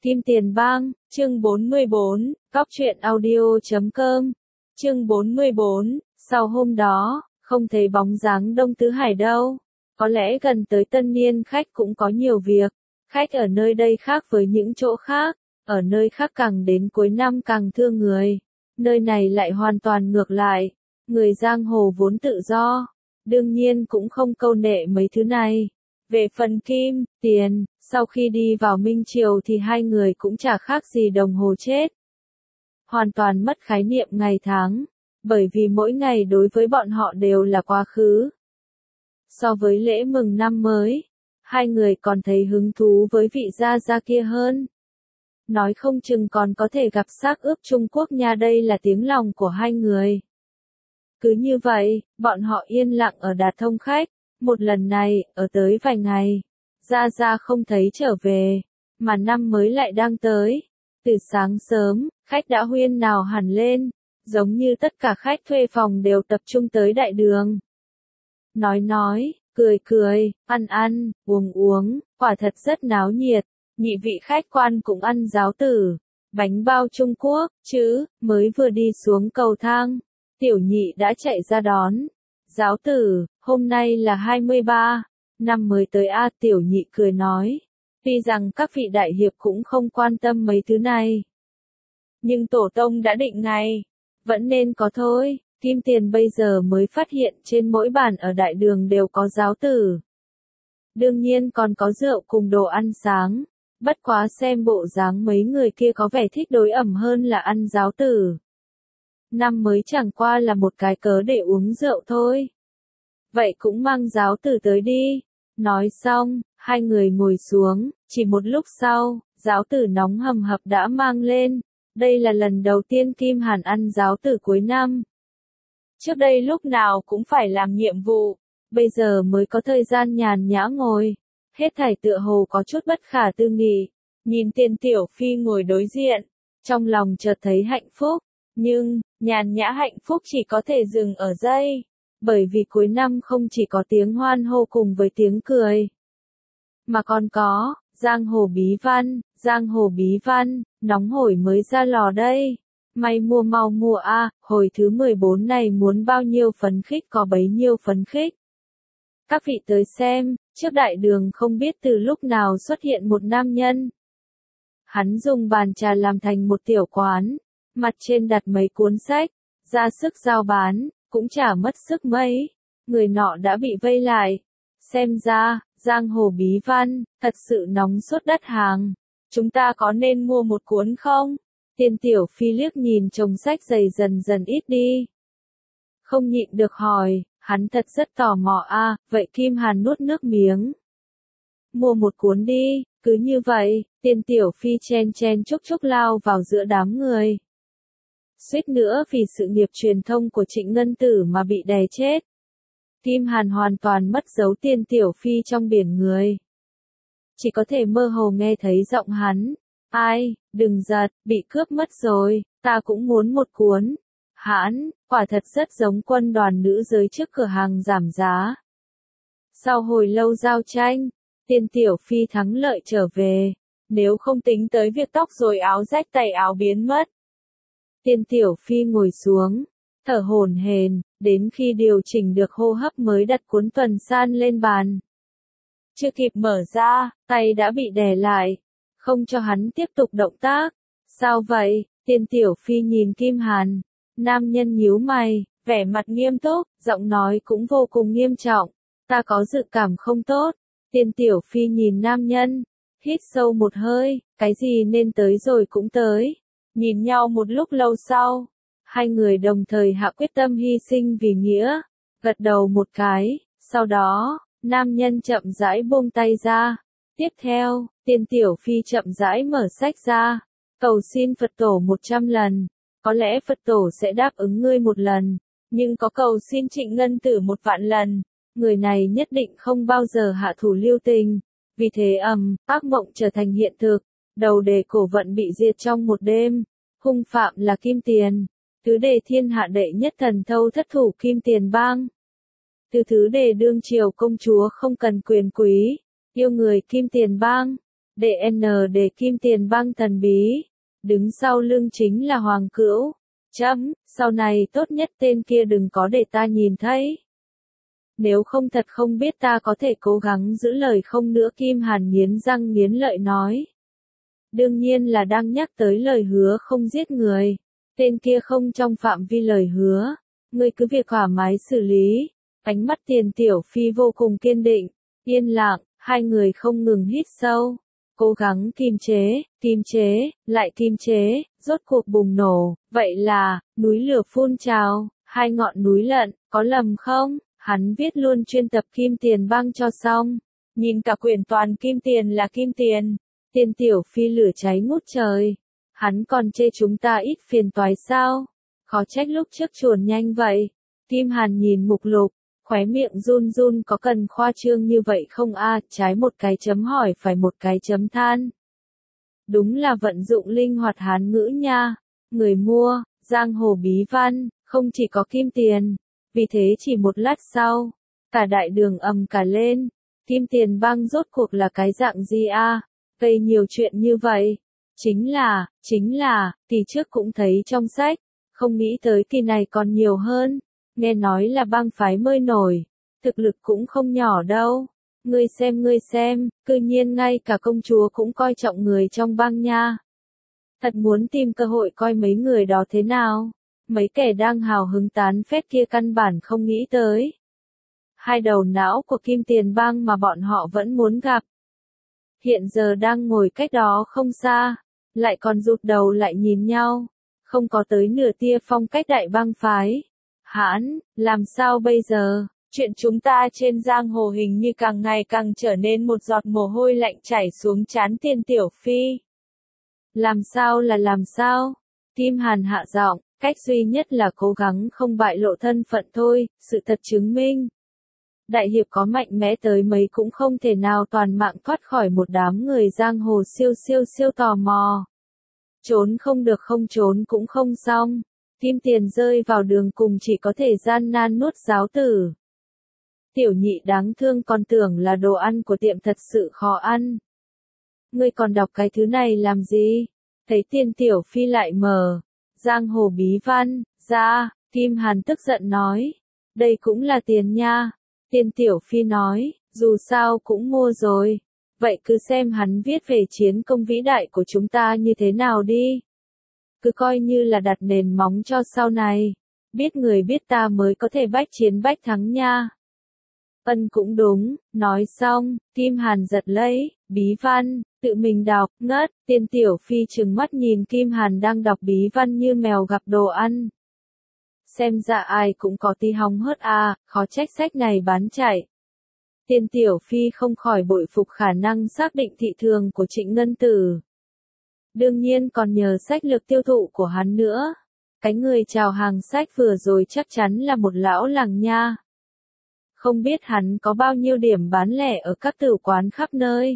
Kim Tiền Bang, chương 44, Cóc truyện audio.com, chương 44, sau hôm đó, không thấy bóng dáng Đông Tứ Hải đâu. Có lẽ gần tới tân niên khách cũng có nhiều việc, khách ở nơi đây khác với những chỗ khác, ở nơi khác càng đến cuối năm càng thương người, nơi này lại hoàn toàn ngược lại, người giang hồ vốn tự do, đương nhiên cũng không câu nệ mấy thứ này. Về phần Kim, Tiền, sau khi đi vào Minh Triều thì hai người cũng chả khác gì đồng hồ chết. Hoàn toàn mất khái niệm ngày tháng, bởi vì mỗi ngày đối với bọn họ đều là quá khứ. So với lễ mừng năm mới, hai người còn thấy hứng thú với vị gia gia kia hơn. Nói không chừng còn có thể gặp xác ướp Trung Quốc nha, đây là tiếng lòng của hai người. Cứ như vậy, bọn họ yên lặng ở Đạt Thông khách. Một lần này, ở tới vài ngày, Gia Gia không thấy trở về, mà năm mới lại đang tới. Từ sáng sớm, khách đã huyên náo hẳn lên, giống như tất cả khách thuê phòng đều tập trung tới đại đường. Nói, cười, ăn, uống, quả thật rất náo nhiệt. Nhị vị khách quan cũng ăn giáo tử, bánh bao Trung Quốc, chứ, mới vừa đi xuống cầu thang, tiểu nhị đã chạy ra đón. Giáo tử, hôm nay là 23, năm mới tới a, tiểu nhị cười nói. Tuy rằng các vị đại hiệp cũng không quan tâm mấy thứ này, nhưng tổ tông đã định ngày, vẫn nên có thôi. Kim Tiền bây giờ mới phát hiện trên mỗi bàn ở đại đường đều có giáo tử. Đương nhiên còn có rượu cùng đồ ăn sáng, bất quá xem bộ dáng mấy người kia có vẻ thích đối ẩm hơn là ăn giáo tử. Năm mới chẳng qua là một cái cớ để uống rượu thôi. Vậy cũng mang giáo tử tới đi. Nói xong, hai người ngồi xuống, chỉ một lúc sau, giáo tử nóng hầm hập đã mang lên. Đây là lần đầu tiên Kim Hàn ăn giáo tử cuối năm. Trước đây lúc nào cũng phải làm nhiệm vụ, bây giờ mới có thời gian nhàn nhã ngồi. Hết thảy tựa hồ có chút bất khả tư nghị. Nhìn Tiền Tiểu Phi ngồi đối diện, trong lòng chợt thấy hạnh phúc. Nhưng, nhàn nhã hạnh phúc chỉ có thể dừng ở đây, bởi vì cuối năm không chỉ có tiếng hoan hô cùng với tiếng cười, mà còn có, giang hồ bí văn, nóng hổi mới ra lò đây. May mua mau mua a, hồi thứ 14 này muốn bao nhiêu phấn khích có bấy nhiêu phấn khích. Các vị tới xem, trước đại đường không biết từ lúc nào xuất hiện một nam nhân. Hắn dùng bàn trà làm thành một tiểu quán, mặt trên đặt mấy cuốn sách, ra sức giao bán, cũng chả mất sức mấy. Người nọ đã bị vây lại. Xem ra, giang hồ bí văn, thật sự nóng sốt đắt hàng. Chúng ta có nên mua một cuốn không? Tiền Tiểu Phi liếc nhìn chồng sách dày dần dần ít đi, không nhịn được hỏi, hắn thật rất tò mò a. Vậy Kim Hàn nuốt nước miếng. Mua một cuốn đi. Cứ như vậy, Tiền Tiểu Phi chen chúc lao vào giữa đám người. Suýt nữa vì sự nghiệp truyền thông của Trịnh Ngân Tử mà bị đè chết. Kim Hàn hoàn toàn mất dấu Tiền Tiểu Phi trong biển người. Chỉ có thể mơ hồ nghe thấy giọng hắn. Ai, đừng giật, bị cướp mất rồi, ta cũng muốn một cuốn. Hãn, quả thật rất giống quân đoàn nữ giới trước cửa hàng giảm giá. Sau hồi lâu giao tranh, Tiền Tiểu Phi thắng lợi trở về, nếu không tính tới việc tóc rồi áo rách tay áo biến mất. Tiền Tiểu Phi ngồi xuống, thở hổn hển, đến khi điều chỉnh được hô hấp mới đặt cuốn Tuần San lên bàn. Chưa kịp mở ra, tay đã bị đè lại, không cho hắn tiếp tục động tác. Sao vậy? Tiền Tiểu Phi nhìn Kim Hàn. Nam nhân nhíu mày, vẻ mặt nghiêm túc, giọng nói cũng vô cùng nghiêm trọng. Ta có dự cảm không tốt. Tiền Tiểu Phi nhìn nam nhân, hít sâu một hơi, cái gì nên tới rồi cũng tới. Nhìn nhau một lúc lâu sau, hai người đồng thời hạ quyết tâm hy sinh vì nghĩa, gật đầu một cái, sau đó, nam nhân chậm rãi buông tay ra. Tiếp theo, Tiền Tiểu Phi chậm rãi mở sách ra, cầu xin Phật tổ 100 lần, có lẽ Phật tổ sẽ đáp ứng ngươi một lần, nhưng có cầu xin Trịnh Ngân Tử 1.000 lần, người này nhất định không bao giờ hạ thủ lưu tình. Vì thế ác mộng trở thành hiện thực, đầu đề cổ vận bị diệt trong một đêm, hung phạm là Kim Tiền, tứ đề thiên hạ đệ nhất thần thâu thất thủ Kim Tiền Bang. Từ thứ đề đương triều công chúa không cần quyền quý, yêu người Kim Tiền Bang. DN để Kim Tiền Bang thần bí. Đứng sau lưng chính là Hoàng Cữu. Sau này tốt nhất tên kia đừng có để ta nhìn thấy. Nếu không thật không biết ta có thể cố gắng giữ lời không nữa. Kim Hàn nghiến răng nghiến lợi nói. Đương nhiên là đang nhắc tới lời hứa không giết người. Tên kia không trong phạm vi lời hứa. Ngươi cứ việc thoải mái xử lý. Ánh mắt Tiền Tiểu Phi vô cùng kiên định. Yên lặng, hai người không ngừng hít sâu. Cố gắng kiềm chế, lại kiềm chế, rốt cuộc bùng nổ. Vậy là, núi lửa phun trào, hai ngọn núi lận, có lầm không? Hắn viết luôn chuyên tập Kim Tiền Bang cho xong. Nhìn cả quyển toàn kim tiền là kim tiền. Tiền Tiểu Phi lửa cháy ngút trời. Hắn còn chê chúng ta ít phiền toái sao? Khó trách lúc trước chuồn nhanh vậy. Kim Hàn nhìn mục lục, khóe miệng run run, có cần khoa trương như vậy không a? Trái một cái chấm hỏi phải một cái chấm than. Đúng là vận dụng linh hoạt Hán ngữ nha. Người mua, giang hồ bí văn, không chỉ có kim tiền. Vì thế chỉ một lát sau, cả đại đường ầm cả lên. Kim Tiền Bang rốt cuộc là cái dạng gì a? Gây nhiều chuyện như vậy. Chính là, kỳ trước cũng thấy trong sách, không nghĩ tới kỳ này còn nhiều hơn. Nghe nói là bang phái mới nổi, thực lực cũng không nhỏ đâu. Ngươi xem, cư nhiên ngay cả công chúa cũng coi trọng người trong bang nha. Thật muốn tìm cơ hội coi mấy người đó thế nào. Mấy kẻ đang hào hứng tán phét kia căn bản không nghĩ tới. Hai đầu não của Kim Tiền Bang mà bọn họ vẫn muốn gặp. Hiện giờ đang ngồi cách đó không xa, lại còn rụt đầu lại nhìn nhau. Không có tới nửa tia phong cách đại bang phái. Hãn, làm sao bây giờ? Chuyện chúng ta trên giang hồ hình như càng ngày càng trở nên một giọt mồ hôi lạnh chảy xuống trán Tiền Tiểu Phi. Làm sao? Kim Hàn hạ giọng, cách duy nhất là cố gắng không bại lộ thân phận thôi, sự thật chứng minh. Đại hiệp có mạnh mẽ tới mấy cũng không thể nào toàn mạng thoát khỏi một đám người giang hồ siêu tò mò. Trốn không được không trốn cũng không xong. Kim Tiền rơi vào đường cùng chỉ có thể gian nan nuốt giáo tử. Tiểu nhị đáng thương còn tưởng là đồ ăn của tiệm thật sự khó ăn. Ngươi còn đọc cái thứ này làm gì? Thấy Tiền Tiểu Phi lại mở giang hồ bí văn ra, Kim Hàn tức giận nói. Đây cũng là tiền nha. Tiền Tiểu Phi nói, dù sao cũng mua rồi. Vậy cứ xem hắn viết về chiến công vĩ đại của chúng ta như thế nào đi. Cứ coi như là đặt nền móng cho sau này. Biết người biết ta mới có thể bách chiến bách thắng nha. Cũng đúng, nói xong, Kim Hàn giật lấy, bí văn, tự mình đọc, ngất. Tiền Tiểu Phi trừng mắt nhìn Kim Hàn đang đọc bí văn như mèo gặp đồ ăn. Xem ra ai cũng có tí hóng hớt à, khó trách sách này bán chạy. Tiền Tiểu Phi không khỏi bội phục khả năng xác định thị trường của Trịnh Ngân Tử. Đương nhiên còn nhờ sách lược tiêu thụ của hắn nữa. Cái người chào hàng sách vừa rồi chắc chắn là một lão làng nha. Không biết hắn có bao nhiêu điểm bán lẻ ở các tử quán khắp nơi.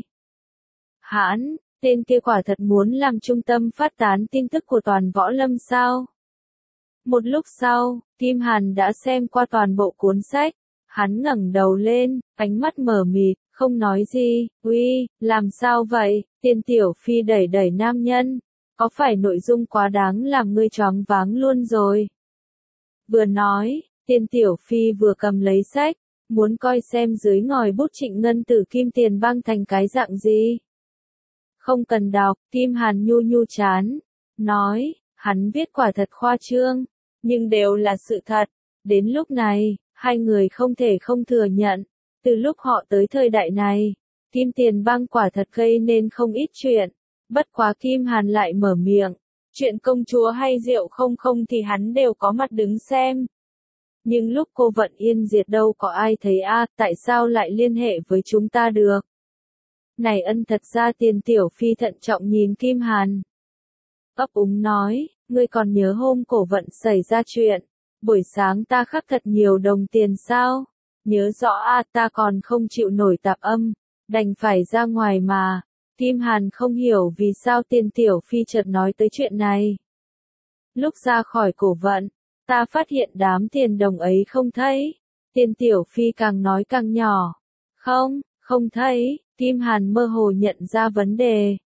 Hãn, tên kia quả thật muốn làm trung tâm phát tán tin tức của toàn võ lâm sao? Một lúc sau, Kim Hàn đã xem qua toàn bộ cuốn sách. Hắn ngẩng đầu lên, ánh mắt mờ mịt, không nói gì. Uy, làm sao vậy? Tiền Tiểu Phi đẩy đẩy nam nhân. Có phải nội dung quá đáng làm ngươi choáng váng luôn rồi? Vừa nói, Tiền Tiểu Phi vừa cầm lấy sách, muốn coi xem dưới ngòi bút Trịnh Ngân Tử Kim Tiền Bang thành cái dạng gì. Không cần đọc, Kim Hàn nhu chán. Nói, hắn viết quả thật khoa trương, nhưng đều là sự thật. Đến lúc này, hai người không thể không thừa nhận. Từ lúc họ tới thời đại này, Kim Tiền Bang quả thật gây nên không ít chuyện. Bất quá Kim Hàn lại mở miệng. Chuyện công chúa hay rượu không thì hắn đều có mặt đứng xem. Nhưng lúc cô Vận Yên diệt đâu có ai thấy a, tại sao lại liên hệ với chúng ta được? Này thật ra Tiền Tiểu Phi thận trọng nhìn Kim Hàn. Ấp úng nói, ngươi còn nhớ hôm cổ Vận xảy ra chuyện, buổi sáng ta khắc thật nhiều đồng tiền sao? Nhớ rõ a, ta còn không chịu nổi tạp âm, đành phải ra ngoài mà. Kim Hàn không hiểu vì sao Tiền Tiểu Phi chợt nói tới chuyện này. Lúc ra khỏi cổ Vận, ta phát hiện đám tiền đồng ấy không thấy. Tiền Tiểu Phi càng nói càng nhỏ. Không thấy, Kim Hàn mơ hồ nhận ra vấn đề.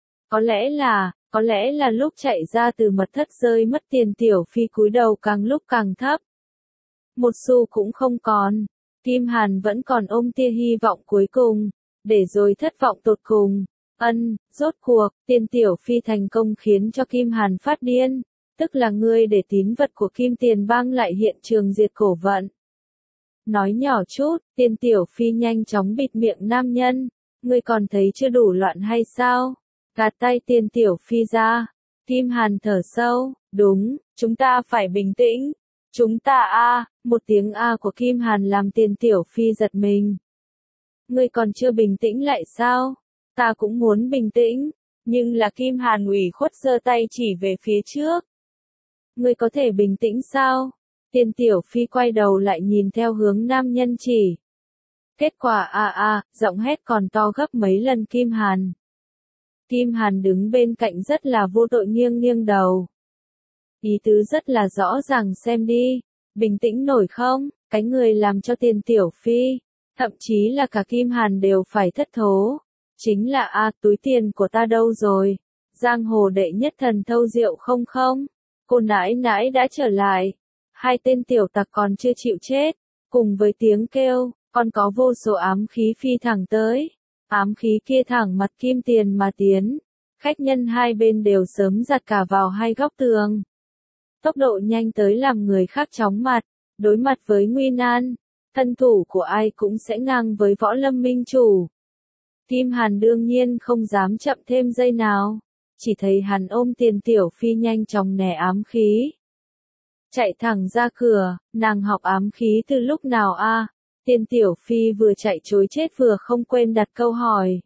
Có lẽ là lúc chạy ra từ mật thất rơi mất Tiền Tiểu Phi cúi đầu càng lúc càng thấp. Một xu cũng không còn. Kim Hàn vẫn còn ôm tia hy vọng cuối cùng, để rồi thất vọng tột cùng. Rốt cuộc, Tiền Tiểu Phi thành công khiến cho Kim Hàn phát điên, tức là ngươi để tín vật của Kim Tiền Bang lại hiện trường diệt cổ vận. Nói nhỏ chút, Tiền Tiểu Phi nhanh chóng bịt miệng nam nhân, ngươi còn thấy chưa đủ loạn hay sao? Gạt tay Tiền Tiểu Phi ra. Kim Hàn thở sâu, đúng, chúng ta phải bình tĩnh. Chúng ta một tiếng của Kim Hàn làm Tiền Tiểu Phi giật mình. Ngươi còn chưa bình tĩnh lại sao? Ta cũng muốn bình tĩnh, nhưng là Kim Hàn ủy khuất giơ tay chỉ về phía trước. Ngươi có thể bình tĩnh sao? Tiền Tiểu Phi quay đầu lại nhìn theo hướng nam nhân chỉ. Kết quả giọng hét còn to gấp mấy lần Kim Hàn. Kim Hàn đứng bên cạnh rất là vô tội nghiêng nghiêng đầu. Ý tứ rất là rõ ràng, xem đi, bình tĩnh nổi không? Cái người làm cho Tiền Tiểu Phi, thậm chí là cả Kim Hàn đều phải thất thố. Chính là túi tiền của ta đâu rồi? Giang hồ đệ nhất thần thâu Diệu không? Cô nãi nãi đã trở lại. Hai tên tiểu tặc còn chưa chịu chết. Cùng với tiếng kêu, còn có vô số ám khí phi thẳng tới. Ám khí kia thẳng mặt Kim Tiền mà tiến. Khách nhân hai bên đều sớm giặt cả vào hai góc tường. Tốc độ nhanh tới làm người khác chóng mặt. Đối mặt với nguy nan, thân thủ của ai cũng sẽ ngang với võ lâm minh chủ. Kim Hàn đương nhiên không dám chậm thêm giây nào. Chỉ thấy hắn ôm Tiền Tiểu Phi nhanh chóng né ám khí. Chạy thẳng ra cửa, nàng học ám khí từ lúc nào Tiền Tiểu Phi vừa chạy trối chết vừa không quên đặt câu hỏi.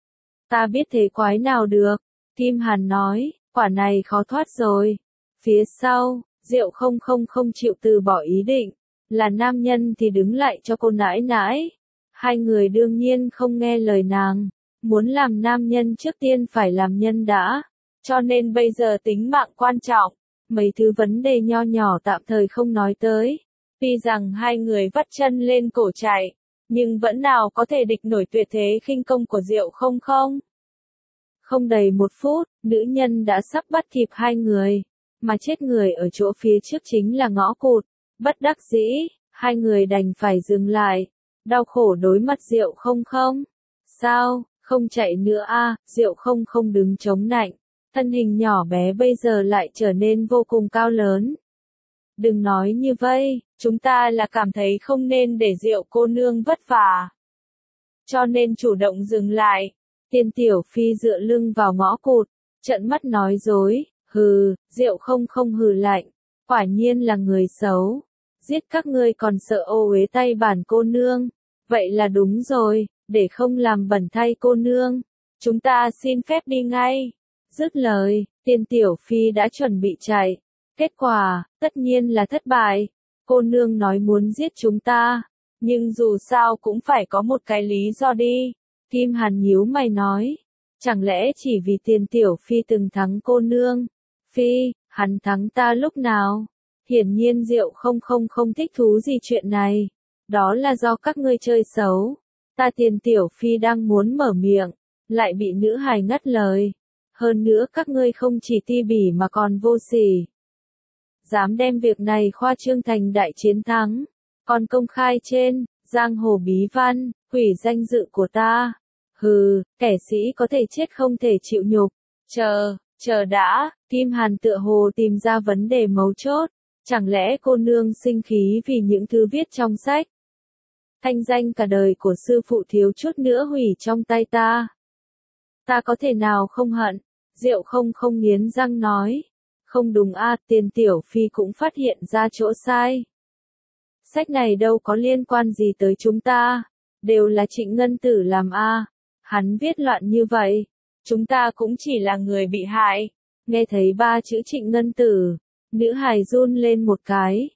Ta biết thế quái nào được, Kim Hàn nói, quả này khó thoát rồi. Phía sau, Diệu không chịu từ bỏ ý định, là nam nhân thì đứng lại cho cô nãi nãi. Hai người đương nhiên không nghe lời nàng, muốn làm nam nhân trước tiên phải làm nhân đã, cho nên bây giờ tính mạng quan trọng, mấy thứ vấn đề nho nhỏ tạm thời không nói tới. Tuy rằng hai người vắt chân lên cổ chạy, nhưng vẫn nào có thể địch nổi tuyệt thế khinh công của Diệu không? Không đầy một phút, nữ nhân đã sắp bắt kịp hai người, mà chết người ở chỗ phía trước chính là ngõ cụt. Bất đắc dĩ, hai người đành phải dừng lại, đau khổ đối mặt Diệu không? Sao, không chạy nữa Diệu không đứng chống nạnh, thân hình nhỏ bé bây giờ lại trở nên vô cùng cao lớn. Đừng nói như vậy, chúng ta là cảm thấy không nên để Diệu cô nương vất vả, cho nên chủ động dừng lại. Tiền Tiểu Phi dựa lưng vào ngõ cụt, trợn mắt nói dối, Diệu không hừ lạnh, quả nhiên là người xấu, giết các ngươi còn sợ ô uế tay bản cô nương, vậy là đúng rồi, để không làm bẩn thay cô nương, chúng ta xin phép đi ngay. Dứt lời, Tiền Tiểu Phi đã chuẩn bị chạy, kết quả, tất nhiên là thất bại. Cô nương nói muốn giết chúng ta, nhưng dù sao cũng phải có một cái lý do đi. Kim Hàn nhíu mày nói, chẳng lẽ chỉ vì Tiền Tiểu Phi từng thắng cô nương? Phi, hắn thắng ta lúc nào? Hiển nhiên Diệu không thích thú gì chuyện này. Đó là do các ngươi chơi xấu. Ta Tiền Tiểu Phi đang muốn mở miệng, lại bị nữ hài ngắt lời. Hơn nữa các ngươi không chỉ ti bỉ mà còn vô sỉ. Dám đem việc này khoa trương thành đại chiến thắng, còn công khai trên giang hồ bí văn, hủy danh dự của ta. Kẻ sĩ có thể chết không thể chịu nhục. Chờ đã, Kim Hàn tựa hồ tìm ra vấn đề mấu chốt. Chẳng lẽ cô nương sinh khí vì những thứ viết trong sách? Thanh danh cả đời của sư phụ thiếu chút nữa hủy trong tay ta. Ta có thể nào không hận? Diệu không nghiến răng nói. Không đúng Tiền Tiểu Phi cũng phát hiện ra chỗ sai. Sách này đâu có liên quan gì tới chúng ta. Đều là Trịnh Ngân Tử làm Hắn viết loạn như vậy. Chúng ta cũng chỉ là người bị hại. Nghe thấy ba chữ Trịnh Ngân Tử, nữ hài run lên một cái.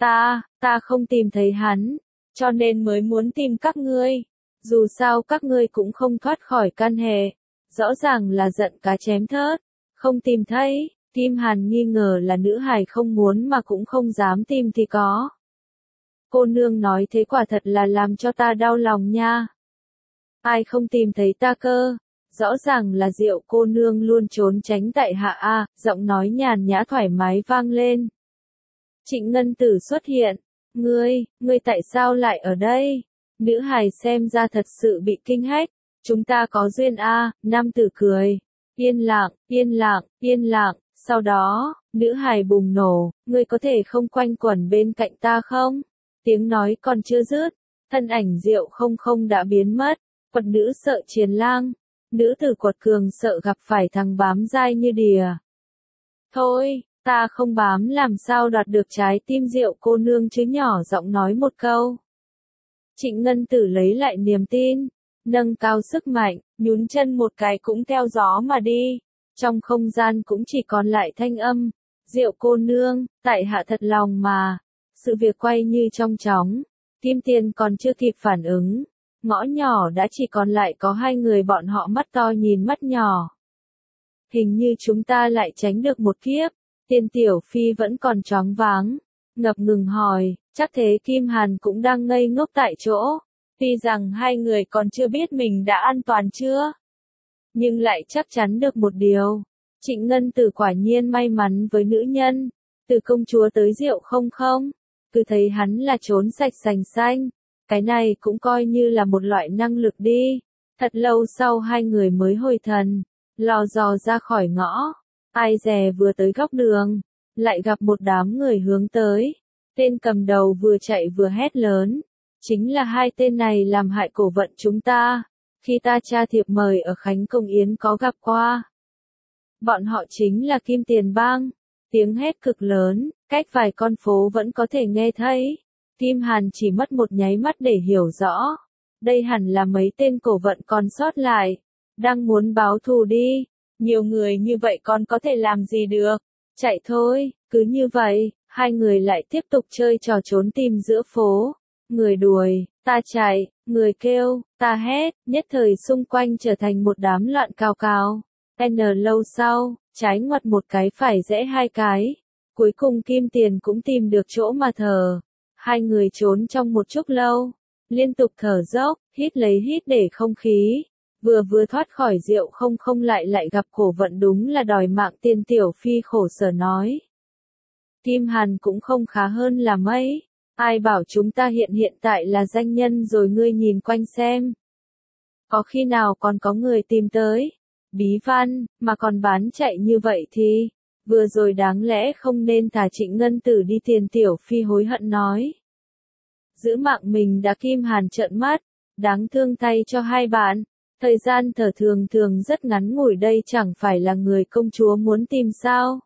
Ta không tìm thấy hắn, cho nên mới muốn tìm các ngươi. Dù sao các ngươi cũng không thoát khỏi căn hệ. Rõ ràng là giận cá chém thớt. Không tìm thấy, Kim Hàn nghi ngờ là nữ hài không muốn mà cũng không dám tìm thì có. Cô nương nói thế quả thật là làm cho ta đau lòng nha. Ai không tìm thấy ta cơ? Rõ ràng là Diệu cô nương luôn trốn tránh tại hạ a, giọng nói nhàn nhã thoải mái vang lên. Trịnh Ngân Tử xuất hiện. Ngươi tại sao lại ở đây? Nữ hài xem ra thật sự bị kinh hách. Chúng ta có duyên a, nam tử cười. Yên lặng, yên lặng, yên lặng, sau đó, nữ hài bùng nổ, ngươi có thể không quanh quẩn bên cạnh ta không? Tiếng nói còn chưa dứt, thân ảnh Diệu không không đã biến mất, quật nữ sợ chiến lang. Nữ tử quật cường sợ gặp phải thằng bám dai như đìa. Thôi, ta không bám làm sao đoạt được trái tim Diệu cô nương chứ, nhỏ giọng nói một câu. Trịnh Ngân Tử lấy lại niềm tin, nâng cao sức mạnh, nhún chân một cái cũng theo gió mà đi. Trong không gian cũng chỉ còn lại thanh âm. Diệu cô nương, tại hạ thật lòng mà. Sự việc quay như trong chóng. Kim Tiền còn chưa kịp phản ứng. Ngõ nhỏ đã chỉ còn lại có hai người, bọn họ mắt to nhìn mắt nhỏ. Hình như chúng ta lại tránh được một kiếp. Tiên Tiểu Phi vẫn còn choáng váng. Ngập ngừng hỏi, chắc thế Kim Hàn cũng đang ngây ngốc tại chỗ. Tuy rằng hai người còn chưa biết mình đã an toàn chưa, nhưng lại chắc chắn được một điều. Trịnh Ngân Tử quả nhiên may mắn với nữ nhân. Từ công chúa tới Diệu không không, cứ thấy hắn là trốn sạch sành xanh. Cái này cũng coi như là một loại năng lực đi. Thật lâu sau hai người mới hồi thần, lò dò ra khỏi ngõ. Ai dè vừa tới góc đường, lại gặp một đám người hướng tới. Tên cầm đầu vừa chạy vừa hét lớn. Chính là hai tên này làm hại cổ vận chúng ta. Khi ta tra thiệp mời ở Khánh Công Yến có gặp qua. Bọn họ chính là Kim Tiền Bang. Tiếng hét cực lớn, cách vài con phố vẫn có thể nghe thấy. Kim Hàn chỉ mất một nháy mắt để hiểu rõ. Đây hẳn là mấy tên cổ vận còn sót lại. Đang muốn báo thù đi. Nhiều người như vậy còn có thể làm gì được. Chạy thôi, cứ như vậy, hai người lại tiếp tục chơi trò trốn tìm giữa phố. Người đuổi, ta chạy, người kêu, ta hét, nhất thời xung quanh trở thành một đám loạn cào cào. Lâu sau, trái ngoặt một cái phải rẽ hai cái. Cuối cùng Kim Tiền cũng tìm được chỗ mà thở. Hai người trốn trong một chút lâu, liên tục thở dốc, hít lấy hít để không khí. Vừa thoát khỏi Diệu không không lại gặp cổ vận, đúng là đòi mạng. Tiên Tiểu Phi khổ sở nói. Kim Hàn cũng không khá hơn là mấy. Ai bảo chúng ta hiện tại là danh nhân rồi, ngươi nhìn quanh xem. Có khi nào còn có người tìm tới. Bí văn, mà còn bán chạy như vậy thì, vừa rồi đáng lẽ không nên thả Trịnh Ngân Tử đi. Tiền Tiểu Phi hối hận nói. Giữ mạng mình đã. Kim Hàn trợn mắt, đáng thương thay cho hai bạn. Thời gian thở thường rất ngắn ngủi, đây chẳng phải là người công chúa muốn tìm sao.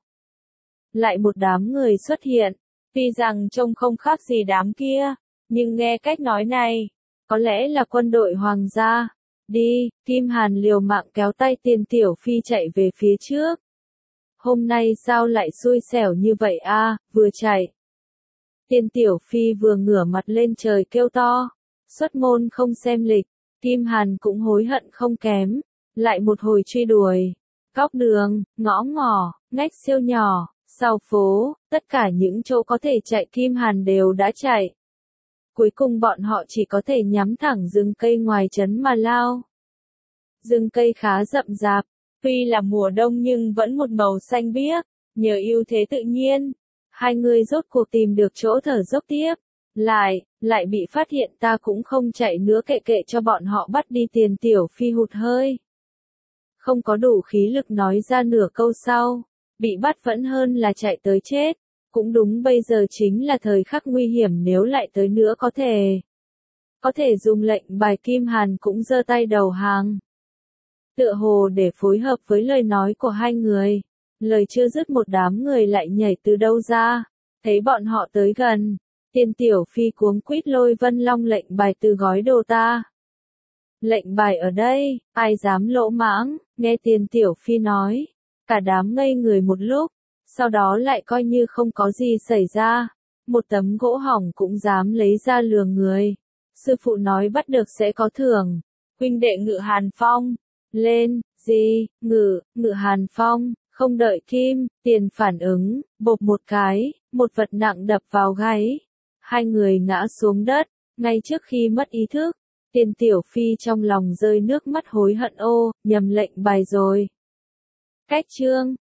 Lại một đám người xuất hiện, tuy rằng trông không khác gì đám kia, nhưng nghe cách nói này, có lẽ là quân đội hoàng gia. Đi, Kim Hàn liều mạng kéo tay Tiền Tiểu Phi chạy về phía trước. Hôm nay sao lại xui xẻo như vậy a, vừa chạy. Tiền Tiểu Phi vừa ngửa mặt lên trời kêu to, xuất môn không xem lịch. Kim Hàn cũng hối hận không kém, lại một hồi truy đuổi. Góc đường, ngõ ngỏ, ngách siêu nhỏ, sau phố, tất cả những chỗ có thể chạy Kim Hàn đều đã chạy. Cuối cùng bọn họ chỉ có thể nhắm thẳng rừng cây ngoài trấn mà lao. Rừng cây khá rậm rạp, tuy là mùa đông nhưng vẫn một màu xanh biếc, nhờ ưu thế tự nhiên. Hai người rốt cuộc tìm được chỗ thở dốc tiếp. Lại bị phát hiện. Ta cũng không chạy nữa, kệ cho bọn họ bắt đi. Tiền Tiểu Phi hụt hơi. Không có đủ khí lực nói ra nửa câu sau. Bị bắt vẫn hơn là chạy tới chết. Cũng đúng, bây giờ chính là thời khắc nguy hiểm, nếu lại tới nữa có thể dùng lệnh bài. Kim Hàn cũng giơ tay đầu hàng. Tựa hồ để phối hợp với lời nói của hai người. Lời chưa dứt một đám người lại nhảy từ đâu ra. Thấy bọn họ tới gần. Tiền Tiểu Phi cuống quýt lôi Vân Long lệnh bài từ gói đồ ta. Lệnh bài ở đây, ai dám lỗ mãng, nghe Tiền Tiểu Phi nói. Cả đám ngây người một lúc, sau đó lại coi như không có gì xảy ra. Một tấm gỗ hỏng cũng dám lấy ra lừa người. Sư phụ nói bắt được sẽ có thưởng. Huynh đệ Ngự Hàn Phong. Lên, gì, Ngự Hàn Phong. Không đợi Kim Tiền phản ứng, bộp một cái, một vật nặng đập vào gáy. Hai người ngã xuống đất, ngay trước khi mất ý thức. Tiên Tiểu Phi trong lòng rơi nước mắt hối hận, ô, nhầm lệnh bài rồi. Cách chương